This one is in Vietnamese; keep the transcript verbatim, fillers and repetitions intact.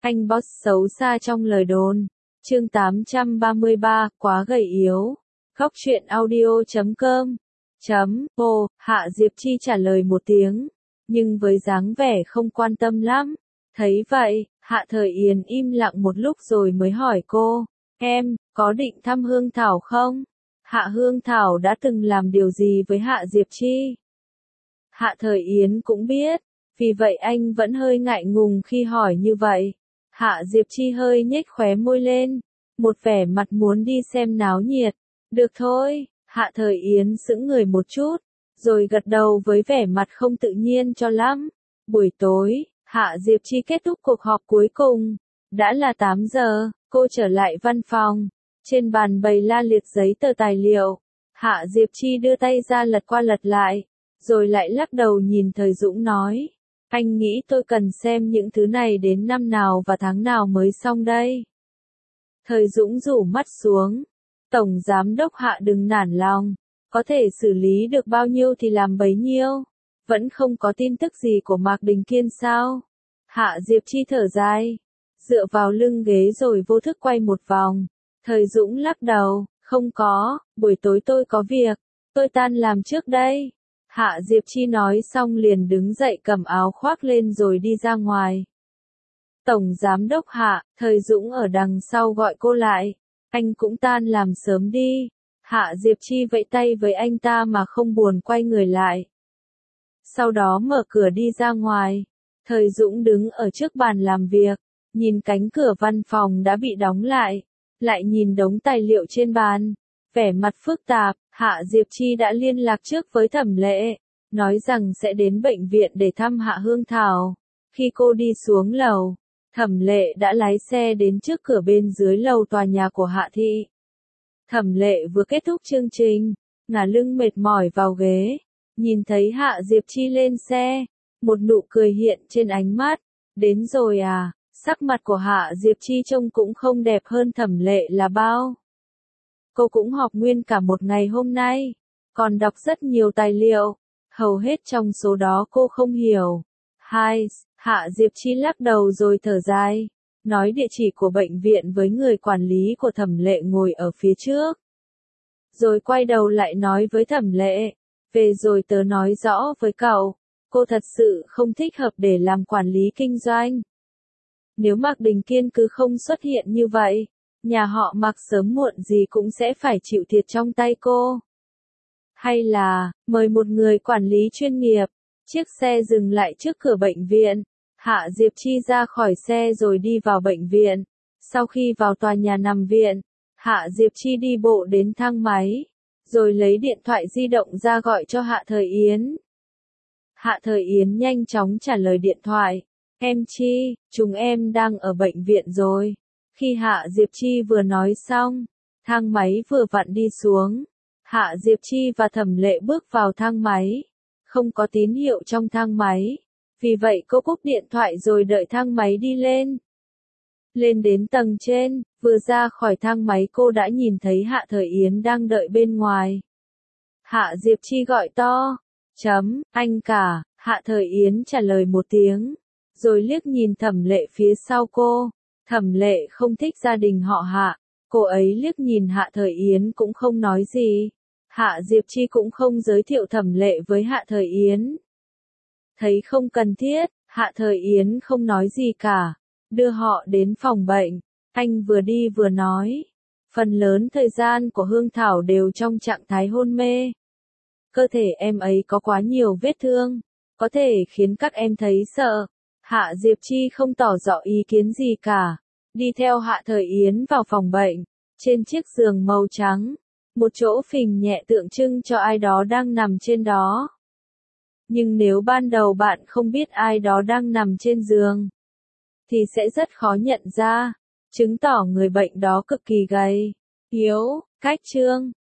Anh boss xấu xa trong lời đồn. Chương tám trăm ba mươi ba, quá gầy yếu. Góc truyện audio chấm com. Chấm, ô, Hạ Diệp Chi trả lời một tiếng, nhưng với dáng vẻ không quan tâm lắm. Thấy vậy, Hạ Thời Yến im lặng một lúc rồi mới hỏi cô, em, có định thăm Hương Thảo không? Hạ Hương Thảo đã từng làm điều gì với Hạ Diệp Chi? Hạ Thời Yến cũng biết, vì vậy anh vẫn hơi ngại ngùng khi hỏi như vậy. Hạ Diệp Chi hơi nhếch khóe môi lên, một vẻ mặt muốn đi xem náo nhiệt. Được thôi, Hạ Thời Yến sững người một chút, rồi gật đầu với vẻ mặt không tự nhiên cho lắm. Buổi tối, Hạ Diệp Chi kết thúc cuộc họp cuối cùng. Đã là tám giờ, cô trở lại văn phòng. Trên bàn bày la liệt giấy tờ tài liệu. Hạ Diệp Chi đưa tay ra lật qua lật lại, rồi lại lắc đầu nhìn Thời Dũng nói. Anh nghĩ tôi cần xem những thứ này đến năm nào và tháng nào mới xong đây? Thời Dũng rủ mắt xuống. Tổng Giám đốc Hạ đừng nản lòng. Có thể xử lý được bao nhiêu thì làm bấy nhiêu. Vẫn không có tin tức gì của Mạc Đình Kiên sao? Hạ Diệp Chi thở dài, dựa vào lưng ghế rồi vô thức quay một vòng. Thời Dũng lắc đầu, không có, buổi tối tôi có việc, tôi tan làm trước đây. Hạ Diệp Chi nói xong liền đứng dậy cầm áo khoác lên rồi đi ra ngoài. Tổng Giám đốc Hạ, Thời Dũng ở đằng sau gọi cô lại, anh cũng tan làm sớm đi. Hạ Diệp Chi vẫy tay với anh ta mà không buồn quay người lại. Sau đó mở cửa đi ra ngoài. Thời Dũng đứng ở trước bàn làm việc, nhìn cánh cửa văn phòng đã bị đóng lại, lại nhìn đống tài liệu trên bàn, vẻ mặt phức tạp. Hạ Diệp Chi đã liên lạc trước với Thẩm Lệ, nói rằng sẽ đến bệnh viện để thăm Hạ Hương Thảo. Khi cô đi xuống lầu, Thẩm Lệ đã lái xe đến trước cửa bên dưới lầu tòa nhà của Hạ thị. Thẩm Lệ vừa kết thúc chương trình, ngả lưng mệt mỏi vào ghế, nhìn thấy Hạ Diệp Chi lên xe, một nụ cười hiện trên ánh mắt. Đến rồi à? Sắc mặt của Hạ Diệp Chi trông cũng không đẹp hơn Thẩm Lệ là bao. Cô cũng họp nguyên cả một ngày hôm nay, còn đọc rất nhiều tài liệu, hầu hết trong số đó cô không hiểu. Hai, Hạ Diệp Chi lắc đầu rồi thở dài, nói địa chỉ của bệnh viện với người quản lý của Thẩm Lệ ngồi ở phía trước. Rồi quay đầu lại nói với Thẩm Lệ, về rồi tớ nói rõ với cậu, cô thật sự không thích hợp để làm quản lý kinh doanh. Nếu Mạc Đình Kiên cứ không xuất hiện như vậy, nhà họ Mạc sớm muộn gì cũng sẽ phải chịu thiệt trong tay cô. Hay là, mời một người quản lý chuyên nghiệp. Chiếc xe dừng lại trước cửa bệnh viện. Hạ Diệp Chi ra khỏi xe rồi đi vào bệnh viện. Sau khi vào tòa nhà nằm viện, Hạ Diệp Chi đi bộ đến thang máy, rồi lấy điện thoại di động ra gọi cho Hạ Thời Yến. Hạ Thời Yến nhanh chóng trả lời điện thoại. Em Chi, chúng em đang ở bệnh viện rồi. Khi Hạ Diệp Chi vừa nói xong, thang máy vừa vặn đi xuống. Hạ Diệp Chi và Thẩm Lệ bước vào thang máy. Không có tín hiệu trong thang máy. Vì vậy cô cúp điện thoại rồi đợi thang máy đi lên. Lên đến tầng trên, vừa ra khỏi thang máy cô đã nhìn thấy Hạ Thời Yến đang đợi bên ngoài. Hạ Diệp Chi gọi to. Chấm, anh cả. Hạ Thời Yến trả lời một tiếng, rồi liếc nhìn Thẩm Lệ phía sau cô. Thẩm Lệ không thích gia đình họ Hạ. Cô ấy liếc nhìn Hạ Thời Yến cũng không nói gì. Hạ Diệp Chi cũng không giới thiệu Thẩm Lệ với Hạ Thời Yến. Thấy không cần thiết, Hạ Thời Yến không nói gì cả. Đưa họ đến phòng bệnh. Anh vừa đi vừa nói. Phần lớn thời gian của Hương Thảo đều trong trạng thái hôn mê. Cơ thể em ấy có quá nhiều vết thương, có thể khiến các em thấy sợ. Hạ Diệp Chi không tỏ rõ ý kiến gì cả. Đi theo Hạ Thời Yến vào phòng bệnh. Trên chiếc giường màu trắng, một chỗ phình nhẹ tượng trưng cho ai đó đang nằm trên đó. Nhưng nếu ban đầu bạn không biết ai đó đang nằm trên giường, thì sẽ rất khó nhận ra, chứng tỏ người bệnh đó cực kỳ gầy, yếu, cách trương.